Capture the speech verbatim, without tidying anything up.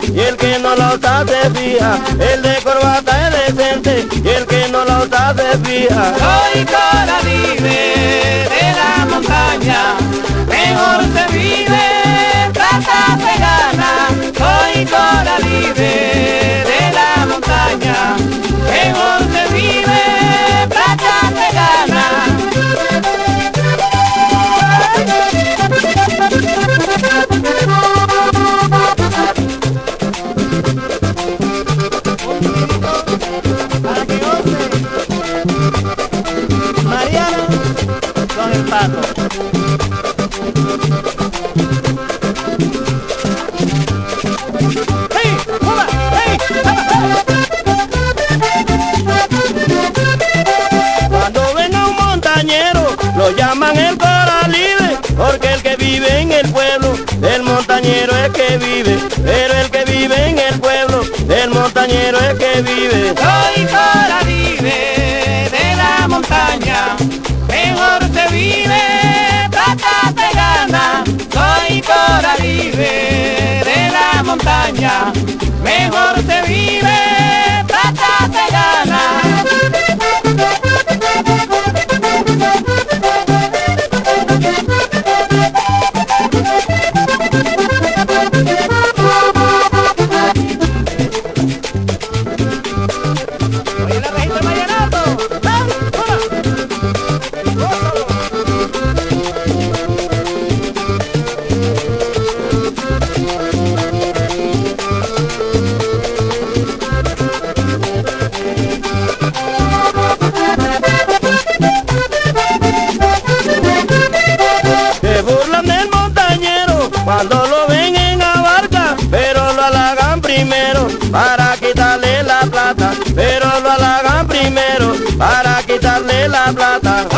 y el que no la usa se fija. El de corbata es decente y el que no la usa se fija. Soy Coralibe de la montaña, mejor se vive, plata se gana. Soy Coralibe de la montaña, mejor se vive, plata se gana. Para que goce Mariana con el pato. ¡Hey! ¡Hola! ¡Hey! Cuando venga un montañero lo llaman el Coralibe, porque el que vive en el pueblo del montañero es que vive, pero el que vive en el pueblo del montañero es que vive. Soy Coralibe de la montaña, mejor se vive, plata se gana. Soy Coralibe de la montaña, mejor se vive, plata se gana. Cuando lo ven en Abarca, pero lo halagan primero para quitarle la plata, pero lo halagan primero para quitarle la plata.